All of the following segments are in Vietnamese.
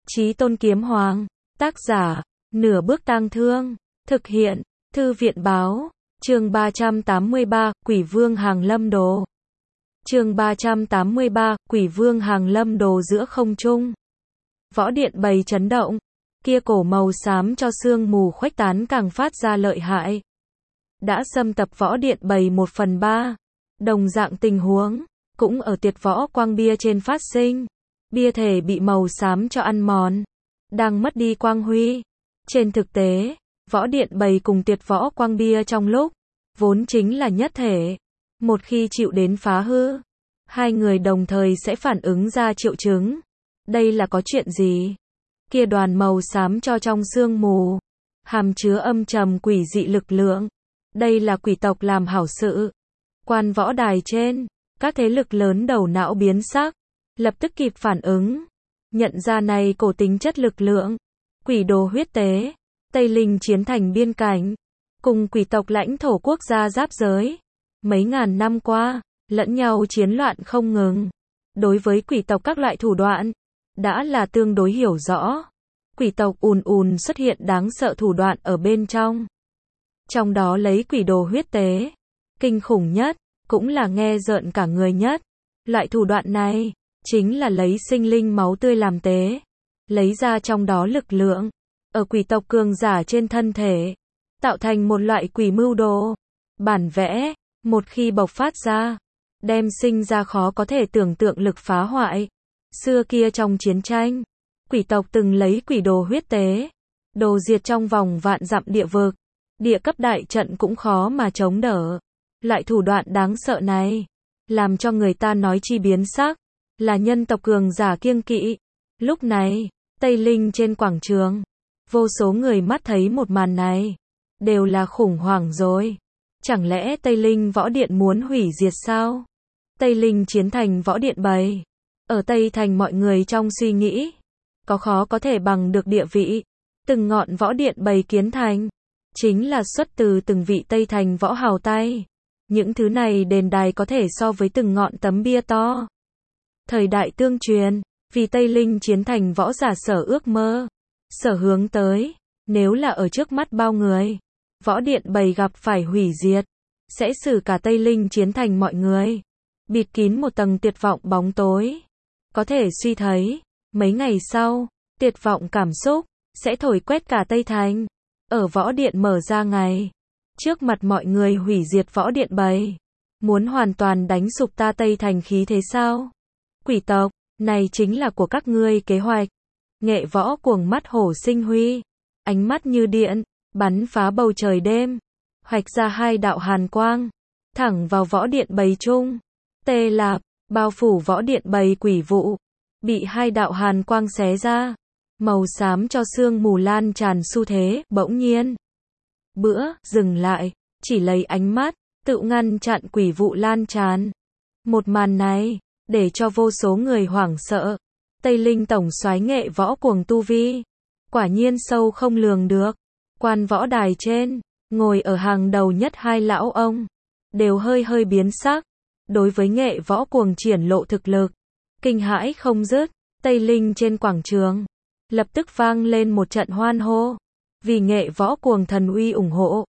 Chí Tôn Kiếm Hoàng. Tác giả, Nửa Bước Tang Thương. Thực hiện, Thư viện Báo. Chương 383, Quỷ Vương Hàng Lâm Đồ. Chương 383, Quỷ Vương Hàng Lâm Đồ. Giữa không trung, võ điện bầy chấn động. Kia cổ màu xám cho sương mù khuếch tán càng phát ra lợi hại. Đã xâm tập võ điện bầy 1/3. Đồng dạng tình huống cũng ở Tuyệt Võ Quang bia trên phát sinh. Bia thể bị màu xám cho ăn mòn, đang mất đi quang huy. Trên thực tế, võ điện bầy cùng Tuyệt Võ Quang bia trong lúc vốn chính là nhất thể. Một khi chịu đến phá hư, hai người đồng thời sẽ phản ứng ra triệu chứng. Đây là có chuyện gì? Kia đoàn màu xám cho trong sương mù hàm chứa âm trầm quỷ dị lực lượng. Đây là quỷ tộc làm hảo sự. Quan võ đài trên, các thế lực lớn đầu não biến sắc, lập tức kịp phản ứng, nhận ra này cổ tính chất lực lượng. Quỷ đồ huyết tế, Tây Linh chiến thành biên cảnh, cùng quỷ tộc lãnh thổ quốc gia giáp giới. Mấy ngàn năm qua, lẫn nhau chiến loạn không ngừng. Đối với quỷ tộc các loại thủ đoạn, đã là tương đối hiểu rõ. Quỷ tộc ùn xuất hiện đáng sợ thủ đoạn ở bên trong. Trong đó lấy quỷ đồ huyết tế, kinh khủng nhất, cũng là nghe rợn cả người nhất. Loại thủ đoạn này, chính là lấy sinh linh máu tươi làm tế, lấy ra trong đó lực lượng, ở quỷ tộc cường giả trên thân thể, tạo thành một loại quỷ mưu đồ. Bản vẽ, một khi bộc phát ra, đem sinh ra khó có thể tưởng tượng lực phá hoại. Xưa kia trong chiến tranh, quỷ tộc từng lấy quỷ đồ huyết tế, đồ diệt trong vòng vạn dặm địa vực. Địa cấp đại trận cũng khó mà chống đỡ. Loại thủ đoạn đáng sợ này, làm cho người ta nói chi biến sắc, là nhân tộc cường giả kiêng kỵ. Lúc này, Tây Linh trên quảng trường, vô số người mắt thấy một màn này, đều là khủng hoảng rồi. Chẳng lẽ Tây Linh võ điện muốn hủy diệt sao? Tây Linh chiến thành võ điện bầy. Ở Tây Thành mọi người trong suy nghĩ, có khó có thể bằng được địa vị. Từng ngọn võ điện bầy kiến thành, chính là xuất từ từng vị Tây Thành võ hào tay. Những thứ này đền đài có thể so với từng ngọn tấm bia to. Thời đại tương truyền, vì Tây Linh chiến thành võ giả sở ước mơ, sở hướng tới, nếu là ở trước mắt bao người, võ điện bầy gặp phải hủy diệt, sẽ xử cả Tây Linh chiến thành mọi người, bịt kín một tầng tuyệt vọng bóng tối. Có thể suy thấy, mấy ngày sau, tuyệt vọng cảm xúc, sẽ thổi quét cả Tây Thành. Ở võ điện mở ra ngày, trước mặt mọi người hủy diệt võ điện bầy. Muốn hoàn toàn đánh sụp ta Tây Thành khí thế sao? Quỷ tộc, này chính là của các ngươi kế hoạch. Nghệ võ cuồng mắt hổ sinh huy, ánh mắt như điện, bắn phá bầu trời đêm, hoạch ra hai đạo hàn quang, thẳng vào võ điện bầy trung. Tê Lạp, bao phủ võ điện bầy quỷ vụ, bị hai đạo hàn quang xé ra. Màu xám cho sương mù lan tràn xu thế, bỗng nhiên dừng lại, chỉ lấy ánh mắt, tự ngăn chặn quỷ vụ lan tràn. Một màn này, để cho vô số người hoảng sợ. Tây Linh tổng soái nghệ võ cuồng tu vi, quả nhiên sâu không lường được. Quan võ đài trên, ngồi ở hàng đầu nhất hai lão ông, đều hơi biến sắc. Đối với nghệ võ cuồng triển lộ thực lực, kinh hãi không dứt. Tây Linh trên quảng trường, lập tức vang lên một trận hoan hô, vì nghệ võ cuồng thần uy ủng hộ.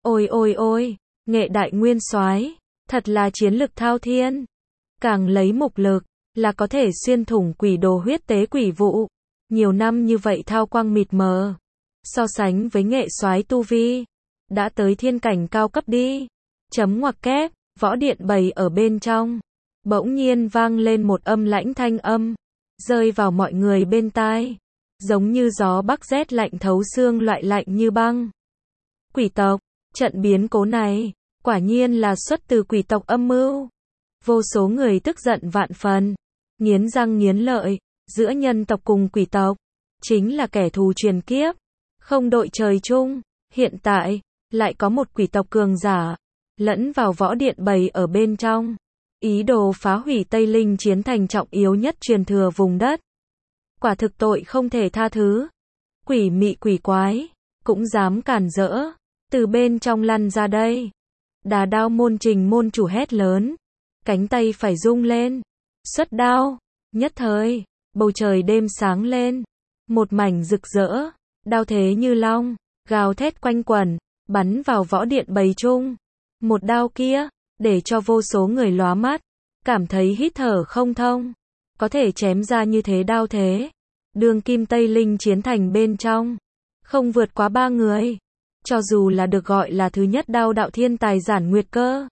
Ôi, nghệ đại nguyên soái, thật là chiến lực thao thiên. Càng lấy mục lực, là có thể xuyên thủng quỷ đồ huyết tế quỷ vụ. Nhiều năm như vậy thao quang mịt mờ, so sánh với nghệ soái tu vi, đã tới thiên cảnh cao cấp đi. Chấm ngoặc kép, võ điện bầy ở bên trong, bỗng nhiên vang lên một âm lãnh thanh âm, rơi vào mọi người bên tai. Giống như gió bắc rét lạnh thấu xương loại lạnh như băng. Quỷ tộc, trận biến cố này, quả nhiên là xuất từ quỷ tộc âm mưu. Vô số người tức giận vạn phần, nghiến răng nghiến lợi, giữa nhân tộc cùng quỷ tộc, chính là kẻ thù truyền kiếp, không đội trời chung. Hiện tại, lại có một quỷ tộc cường giả, lẫn vào võ điện bầy ở bên trong, ý đồ phá hủy Tây Linh chiến thành trọng yếu nhất truyền thừa vùng đất. Quả thực tội không thể tha thứ. Quỷ mị quỷ quái, cũng dám cản rỡ, từ bên trong lăn ra đây. Đà đao môn Trình môn chủ hét lớn, cánh tay phải rung lên, xuất đao. Nhất thời, bầu trời đêm sáng lên, một mảnh rực rỡ, đao thế như long, gào thét quanh quẩn, bắn vào võ điện bầy chung. Một đao kia, để cho vô số người lóa mắt, cảm thấy hít thở không thông. Có thể chém ra như thế đao thế. Đường kim Tây Linh chiến thành bên trong, không vượt quá 3 người. Cho dù là được gọi là thứ nhất đao đạo thiên tài Giản Nguyệt Cơ.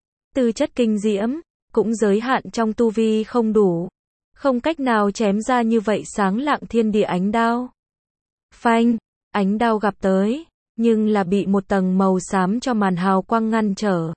Tư chất kinh diễm, cũng giới hạn trong tu vi không đủ. Không cách nào chém ra như vậy sáng lạng thiên địa ánh đao. Phanh, ánh đao gặp tới, nhưng là bị một tầng màu xám cho màn hào quang ngăn trở.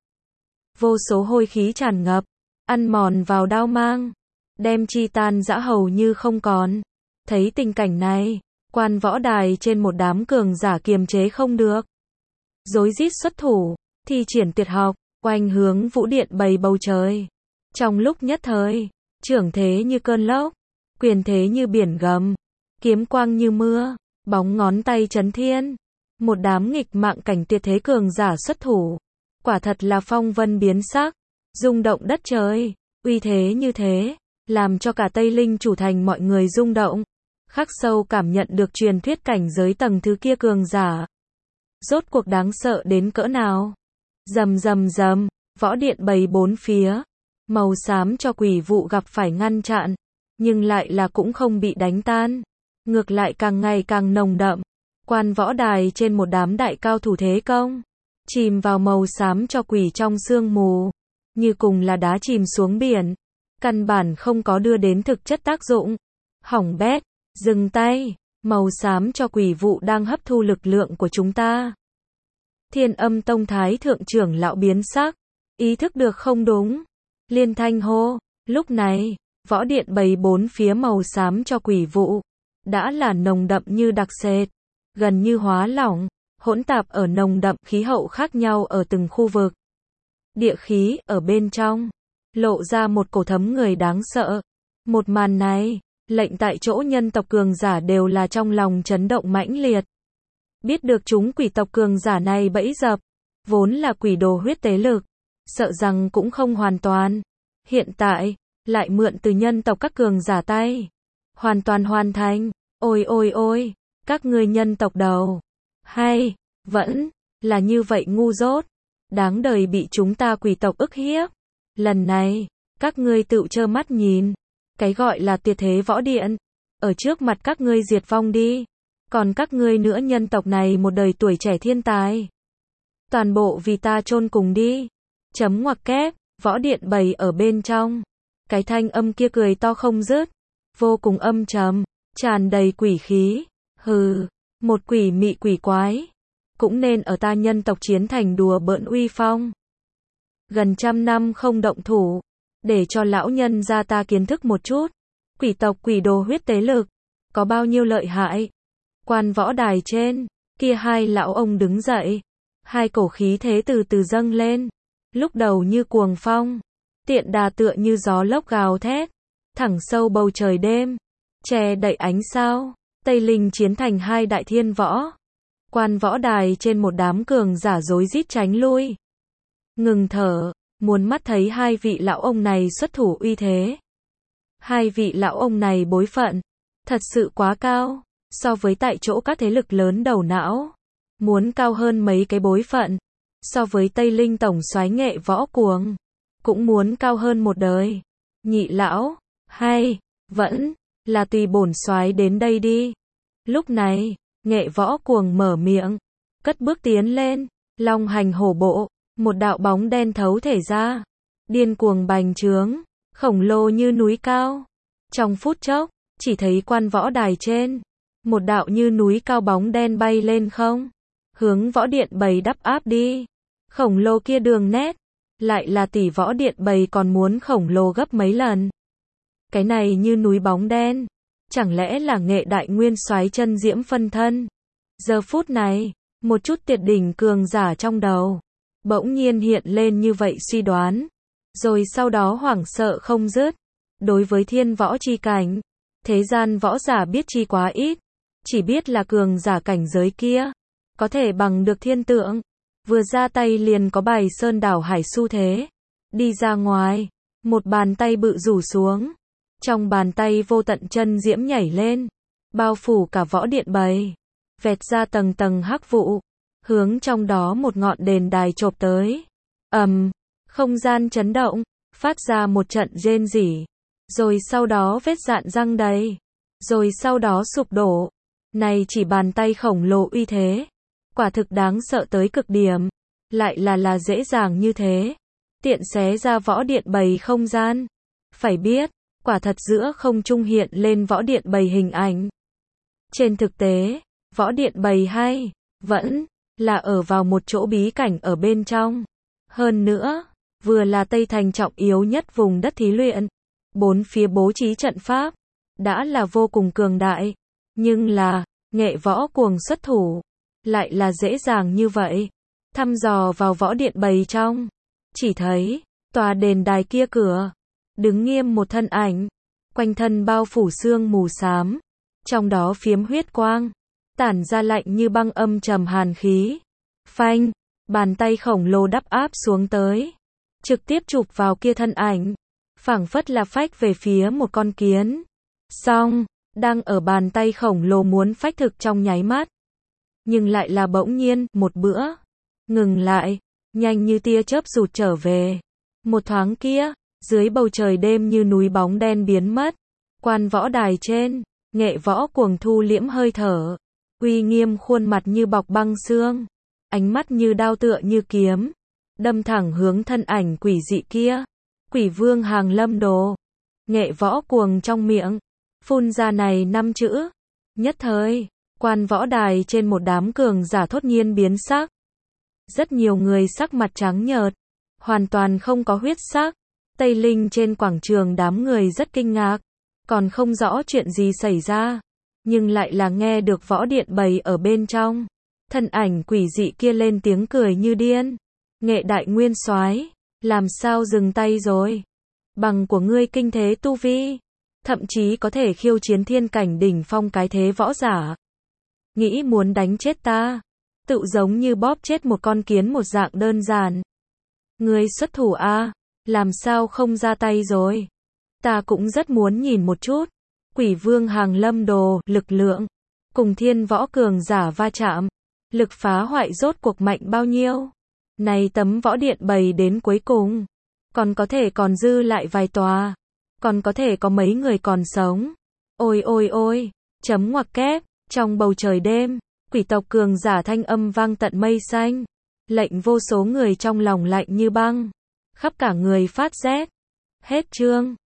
Vô số hôi khí tràn ngập, ăn mòn vào đao mang, đem chi tan rã hầu như không còn. Thấy tình cảnh này, quan võ đài trên một đám cường giả kiềm chế không được. Rối rít xuất thủ, thi triển tuyệt học, oanh hướng vũ điện bầy bầu trời. Trong lúc nhất thời, trưởng thế như cơn lốc, quyền thế như biển gầm, kiếm quang như mưa, bóng ngón tay chấn thiên. Một đám nghịch mạng cảnh tuyệt thế cường giả xuất thủ. Quả thật là phong vân biến sắc, rung động đất trời, uy thế như thế, làm cho cả Tây Linh chủ thành mọi người rung động. Khắc sâu cảm nhận được truyền thuyết cảnh giới tầng thứ kia cường giả. Rốt cuộc đáng sợ đến cỡ nào. Rầm rầm rầm, võ điện bầy bốn phía. Màu xám cho quỷ vụ gặp phải ngăn chặn, nhưng lại là cũng không bị đánh tan. Ngược lại càng ngày càng nồng đậm. Quan võ đài trên một đám đại cao thủ thế công, chìm vào màu xám cho quỷ trong sương mù, như cùng là đá chìm xuống biển, căn bản không có đưa đến thực chất tác dụng. Hỏng bét, dừng tay, màu xám cho quỷ vụ đang hấp thu lực lượng của chúng ta. Thiên Âm Tông Thái thượng trưởng lão biến sắc, ý thức được không đúng, liên thanh hô. Lúc này, võ điện bầy bốn phía màu xám cho quỷ vụ đã là nồng đậm như đặc sệt, gần như hóa lỏng, hỗn tạp ở nồng đậm khí hậu khác nhau ở từng khu vực. Địa khí ở bên trong lộ ra một cổ thấm người đáng sợ. Một màn này, lệnh tại chỗ nhân tộc cường giả đều là trong lòng chấn động mãnh liệt. Biết được chúng quỷ tộc cường giả này bẫy dập, vốn là quỷ đồ huyết tế lực, sợ rằng cũng không hoàn toàn. Hiện tại, lại mượn từ nhân tộc các cường giả tay, hoàn toàn hoàn thành. Ôi ôi ôi, các ngươi nhân tộc đầu, hay, vẫn, là như vậy ngu dốt, đáng đời bị chúng ta quỷ tộc ức hiếp. Lần này, các ngươi tự trơ mắt nhìn, cái gọi là tuyệt thế võ điện, ở trước mặt các ngươi diệt vong đi. Còn các ngươi nữa nhân tộc này một đời tuổi trẻ thiên tài, toàn bộ vì ta chôn cùng đi. Chấm ngoặc kép, võ điện bầy ở bên trong. Cái thanh âm kia cười to không dứt, vô cùng âm trầm, tràn đầy quỷ khí. Hừ, một quỷ mị quỷ quái, cũng nên ở ta nhân tộc chiến thành đùa bỡn uy phong. Gần 100 năm không động thủ, để cho lão nhân ra ta kiến thức một chút. Quỷ tộc quỷ đồ huyết tế lực, có bao nhiêu lợi hại. Quan võ đài trên, kia hai lão ông đứng dậy. Hai cổ khí thế từ từ dâng lên. Lúc đầu như cuồng phong, tiện đà tựa như gió lốc gào thét, thẳng sâu bầu trời đêm, che đậy ánh sao. Tây Linh chiến thành hai đại thiên võ. Quan võ đài trên một đám cường giả rối rít tránh lui. Ngừng thở, muốn mắt thấy hai vị lão ông này xuất thủ uy thế. Hai vị lão ông này bối phận, thật sự quá cao, so với tại chỗ các thế lực lớn đầu não. Muốn cao hơn mấy cái bối phận, so với Tây Linh tổng soái Nghệ Võ Cuồng, cũng muốn cao hơn một đời. Nhị lão, hay, vẫn, là tùy bổn soái đến đây đi. Lúc này, Nghệ Võ Cuồng mở miệng, cất bước tiến lên, long hành hổ bộ, một đạo bóng đen thấu thể ra, điên cuồng bành trướng, khổng lồ như núi cao. Trong phút chốc, chỉ thấy quan võ đài trên, một đạo như núi cao bóng đen bay lên không, hướng võ điện bầy đắp áp đi. Khổng lồ kia đường nét, lại là tỷ võ điện bầy còn muốn khổng lồ gấp mấy lần. Cái này như núi bóng đen, chẳng lẽ là Nghệ đại nguyên soái chân diễm phân thân? Giờ phút này, một chút tuyệt đỉnh cường giả trong đầu, bỗng nhiên hiện lên như vậy suy đoán, rồi sau đó hoảng sợ không dứt. Đối với thiên võ chi cảnh, thế gian võ giả biết chi quá ít, chỉ biết là cường giả cảnh giới kia, có thể bằng được thiên tượng, vừa ra tay liền có bài sơn đảo hải xu thế. Đi ra ngoài, một bàn tay bự rủ xuống, trong bàn tay vô tận chân diễm nhảy lên, bao phủ cả võ điện bầy, vẹt ra tầng tầng hắc vụ, hướng trong đó một ngọn đền đài chộp tới. Không gian chấn động, phát ra một trận rên rỉ, rồi sau đó vết dạn răng đầy, rồi sau đó sụp đổ. Này chỉ bàn tay khổng lồ uy thế, quả thực đáng sợ tới cực điểm, lại là dễ dàng như thế, tiện xé ra võ điện bầy không gian. Phải biết, quả thật giữa không trung hiện lên võ điện bầy hình ảnh. Trên thực tế, võ điện bầy hay, vẫn là ở vào một chỗ bí cảnh ở bên trong. Hơn nữa, vừa là Tây Thành trọng yếu nhất vùng đất thí luyện, bốn phía bố trí trận pháp, đã là vô cùng cường đại. Nhưng là, nghệ võ cuồng xuất thủ, lại là dễ dàng như vậy. Thăm dò vào võ điện bầy trong, chỉ thấy, tòa đền đài kia cửa, đứng nghiêm một thân ảnh, quanh thân bao phủ sương mù xám, trong đó phiếm huyết quang, tản ra lạnh như băng âm trầm hàn khí. Phanh, bàn tay khổng lồ đắp áp xuống tới, trực tiếp chụp vào kia thân ảnh, phảng phất là phách về phía một con kiến. Xong, đang ở bàn tay khổng lồ muốn phách thực trong nháy mắt, nhưng lại là bỗng nhiên, một bữa, ngừng lại, nhanh như tia chớp rụt trở về. Một thoáng kia, dưới bầu trời đêm như núi bóng đen biến mất, quan võ đài trên, nghệ võ cuồng thu liễm hơi thở, uy nghiêm khuôn mặt như bọc băng xương, ánh mắt như đao tựa như kiếm, đâm thẳng hướng thân ảnh quỷ dị kia. Quỷ vương Hàng Lâm Đồ. Nghệ võ cuồng trong miệng, phun ra này 5 chữ. Nhất thời, quan võ đài trên một đám cường giả thốt nhiên biến sắc. Rất nhiều người sắc mặt trắng nhợt, hoàn toàn không có huyết sắc. Tây Linh trên quảng trường đám người rất kinh ngạc, còn không rõ chuyện gì xảy ra, nhưng lại là nghe được võ điện bầy ở bên trong. Thân ảnh quỷ dị kia lên tiếng cười như điên. Nghệ đại nguyên soái, làm sao dừng tay rồi? Bằng của ngươi kinh thế tu vi, thậm chí có thể khiêu chiến thiên cảnh đỉnh phong cái thế võ giả. Nghĩ muốn đánh chết ta, tự giống như bóp chết một con kiến một dạng đơn giản. Ngươi xuất thủ a, làm sao không ra tay rồi? Ta cũng rất muốn nhìn một chút. Quỷ vương Hàng Lâm Đồ, lực lượng, cùng thiên võ cường giả va chạm, lực phá hoại rốt cuộc mạnh bao nhiêu? Này tấm võ điện bầy đến cuối cùng, còn có thể còn dư lại vài tòa, còn có thể có mấy người còn sống. Ôi ôi ôi, chấm ngoặc kép, trong bầu trời đêm, quỷ tộc cường giả thanh âm vang tận mây xanh, lệnh vô số người trong lòng lạnh như băng, khắp cả người phát rét. Hết chương.